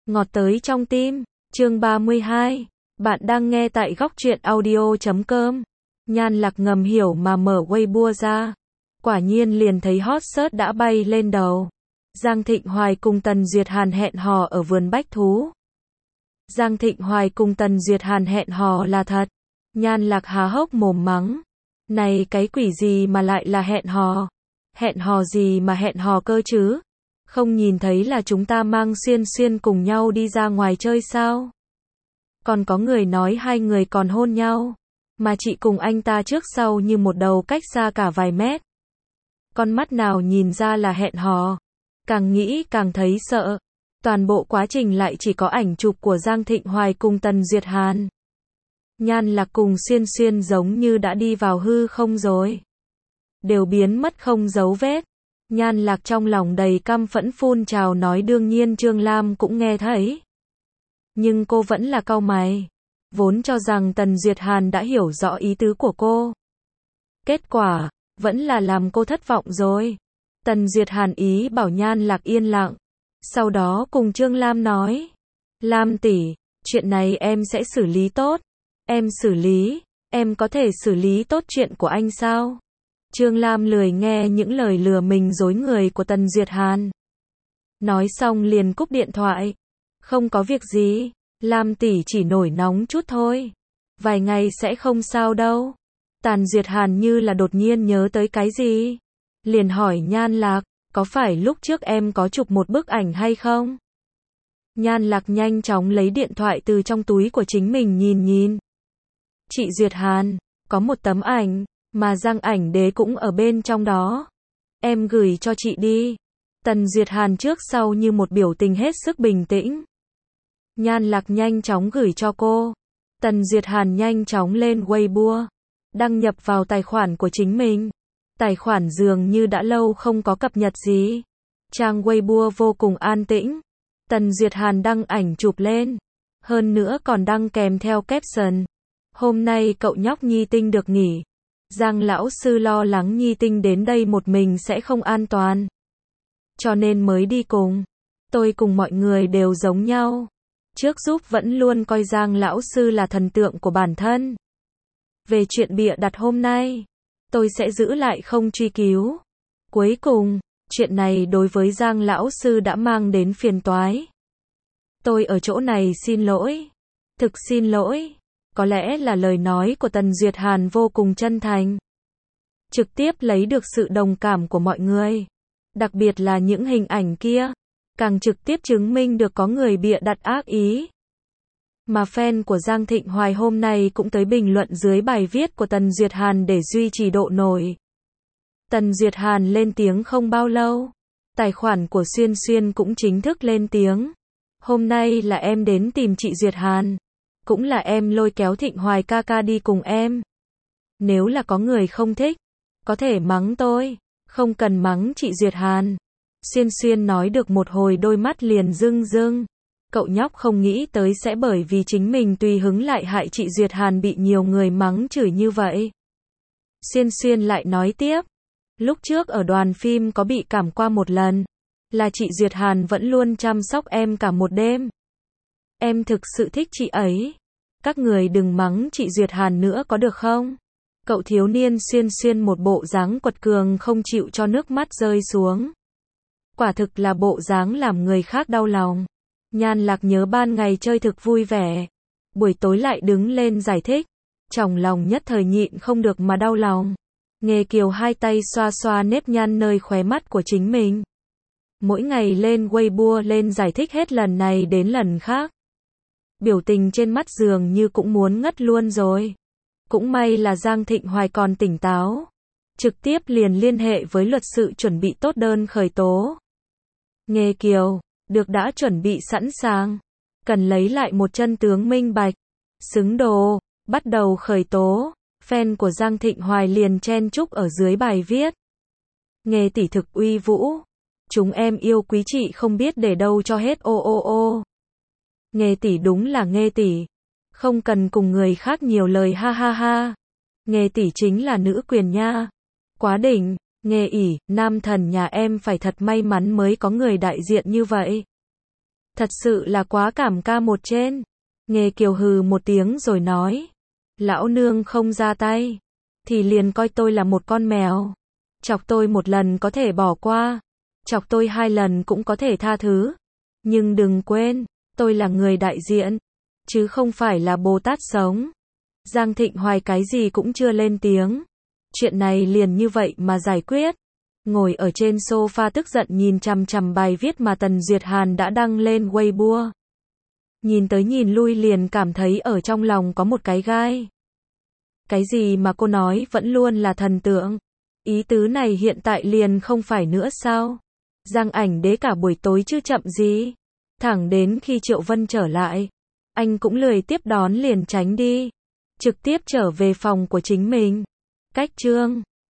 Ngọt tới trong tim, chương 32. Bạn đang nghe tại góc truyện audio.com. Nhan Lạc ngầm hiểu mà mở Weibo ra. Quả nhiên liền thấy hot search đã bay lên đầu. Giang Thịnh Hoài cùng Tần Duyệt Hàn hẹn hò ở vườn bách thú. Giang Thịnh Hoài cùng Tần Duyệt Hàn hẹn hò là thật. Nhan Lạc há hốc mồm mắng. Này cái quỷ gì mà lại là hẹn hò? Hẹn hò gì mà hẹn hò cơ chứ? Không nhìn thấy là chúng ta mang Xuyên Xuyên cùng nhau đi ra ngoài chơi sao? Còn có người nói hai người còn hôn nhau. Mà chị cùng anh ta trước sau như một đầu cách xa cả vài mét. Con mắt nào nhìn ra là hẹn hò. Càng nghĩ càng thấy sợ. Toàn bộ quá trình lại chỉ có ảnh chụp của Giang Thịnh Hoài cùng Tần Duyệt Hàn. Nhan Lạc cùng Xuyên Xuyên giống như đã đi vào hư không rồi. Đều biến mất không dấu vết. Nhan Lạc trong lòng đầy căm phẫn phun trào nói đương nhiên Trương Lam cũng nghe thấy. Nhưng cô vẫn là cau mày. Vốn cho rằng Tần Duyệt Hàn đã hiểu rõ ý tứ của cô. Kết quả, vẫn là làm cô thất vọng rồi. Tần Duyệt Hàn ý bảo Nhan Lạc yên lặng. Sau đó cùng Trương Lam nói. Lam tỷ, chuyện này em sẽ xử lý tốt. Em xử lý, em có thể xử lý tốt chuyện của anh sao? Trương Lam lười nghe những lời lừa mình dối người của Tần Duyệt Hàn. Nói xong liền cúp điện thoại. Không có việc gì, Lam tỷ chỉ nổi nóng chút thôi. Vài ngày sẽ không sao đâu. Tần Duyệt Hàn như là đột nhiên nhớ tới cái gì. Liền hỏi Nhan Lạc, có phải lúc trước em có chụp một bức ảnh hay không? Nhan Lạc nhanh chóng lấy điện thoại từ trong túi của chính mình nhìn. Chị Duyệt Hàn, có một tấm ảnh, mà Giang ảnh đế cũng ở bên trong đó. Em gửi cho chị đi. Tần Duyệt Hàn trước sau như một biểu tình hết sức bình tĩnh. Nhan Lạc nhanh chóng gửi cho cô. Tần Duyệt Hàn nhanh chóng lên Weibo. Đăng nhập vào tài khoản của chính mình. Tài khoản dường như đã lâu không có cập nhật gì. Trang Weibo vô cùng an tĩnh. Tần Duyệt Hàn đăng ảnh chụp lên. Hơn nữa còn đăng kèm theo caption. Hôm nay cậu nhóc Nhi Tinh được nghỉ. Giang lão sư lo lắng Nhi Tinh đến đây một mình sẽ không an toàn. Cho nên mới đi cùng. Tôi cùng mọi người đều giống nhau. Trước giúp vẫn luôn coi Giang lão sư là thần tượng của bản thân. Về chuyện bịa đặt hôm nay, tôi sẽ giữ lại không truy cứu. Cuối cùng, chuyện này đối với Giang lão sư đã mang đến phiền toái. Tôi ở chỗ này xin lỗi. Thực xin lỗi. Có lẽ là lời nói của Tần Duyệt Hàn vô cùng chân thành. Trực tiếp lấy được sự đồng cảm của mọi người. Đặc biệt là những hình ảnh kia. Càng trực tiếp chứng minh được có người bịa đặt ác ý. Mà fan của Giang Thịnh Hoài hôm nay cũng tới bình luận dưới bài viết của Tần Duyệt Hàn để duy trì độ nổi. Tần Duyệt Hàn lên tiếng không bao lâu. Tài khoản của Xuyên Xuyên cũng chính thức lên tiếng. Hôm nay là em đến tìm chị Duyệt Hàn. Cũng là em lôi kéo Thịnh Hoài ca ca đi cùng em. Nếu là có người không thích, có thể mắng tôi, không cần mắng chị Duyệt Hàn. Xuyên Xuyên nói được một hồi đôi mắt liền rưng rưng. Cậu nhóc không nghĩ tới sẽ bởi vì chính mình tùy hứng lại hại chị Duyệt Hàn bị nhiều người mắng chửi như vậy. Xuyên Xuyên lại nói tiếp. Lúc trước ở đoàn phim có bị cảm qua một lần. Là chị Duyệt Hàn vẫn luôn chăm sóc em cả một đêm. Em thực sự thích chị ấy. Các người đừng mắng chị Duyệt Hàn nữa có được không? Cậu thiếu niên Xuyên Xuyên một bộ dáng quật cường không chịu cho nước mắt rơi xuống. Quả thực là bộ dáng làm người khác đau lòng. Nhan Lạc nhớ ban ngày chơi thực vui vẻ. Buổi tối lại đứng lên giải thích. Trong lòng nhất thời nhịn không được mà đau lòng. Nghề Kiều hai tay xoa xoa nếp nhăn nơi khóe mắt của chính mình. Mỗi ngày lên Weibo lên giải thích hết lần này đến lần khác. Biểu tình trên mắt dường như cũng muốn ngất luôn rồi. Cũng may là Giang Thịnh Hoài còn tỉnh táo. Trực tiếp liền liên hệ với luật sư chuẩn bị tốt đơn khởi tố. Nghề Kiều, được đã chuẩn bị sẵn sàng. Cần lấy lại một chân tướng minh bạch. Xứng đồ, bắt đầu khởi tố. Fan của Giang Thịnh Hoài liền chen chúc ở dưới bài viết. Nghề tỷ thực uy vũ. Chúng em yêu quý chị không biết để đâu cho hết ô ô ô. Nghề tỷ đúng là Nghề tỷ. Không cần cùng người khác nhiều lời ha ha ha. Nghề tỷ chính là nữ quyền nha. Quá đỉnh. Nghề ỷ, nam thần nhà em phải thật may mắn mới có người đại diện như vậy. Thật sự là quá cảm ca một trên. Nghề Kiều hừ một tiếng rồi nói. Lão nương không ra tay. Thì liền coi tôi là một con mèo. Chọc tôi một lần có thể bỏ qua. Chọc tôi 2 lần cũng có thể tha thứ. Nhưng đừng quên, tôi là người đại diện. Chứ không phải là Bồ Tát sống. Giang Thịnh Hoài cái gì cũng chưa lên tiếng. Chuyện này liền như vậy mà giải quyết. Ngồi ở trên sofa tức giận nhìn chằm chằm bài viết mà Tần Duyệt Hàn đã đăng lên Weibo. Nhìn tới nhìn lui liền cảm thấy ở trong lòng có một cái gai. Cái gì mà cô nói vẫn luôn là thần tượng. Ý tứ này hiện tại liền không phải nữa sao? Giang Ảnh Đế cả buổi tối chứ chậm gì. Thẳng đến khi Triệu Vân trở lại, anh cũng lười tiếp đón liền tránh đi. Trực tiếp trở về phòng của chính mình. Cách chương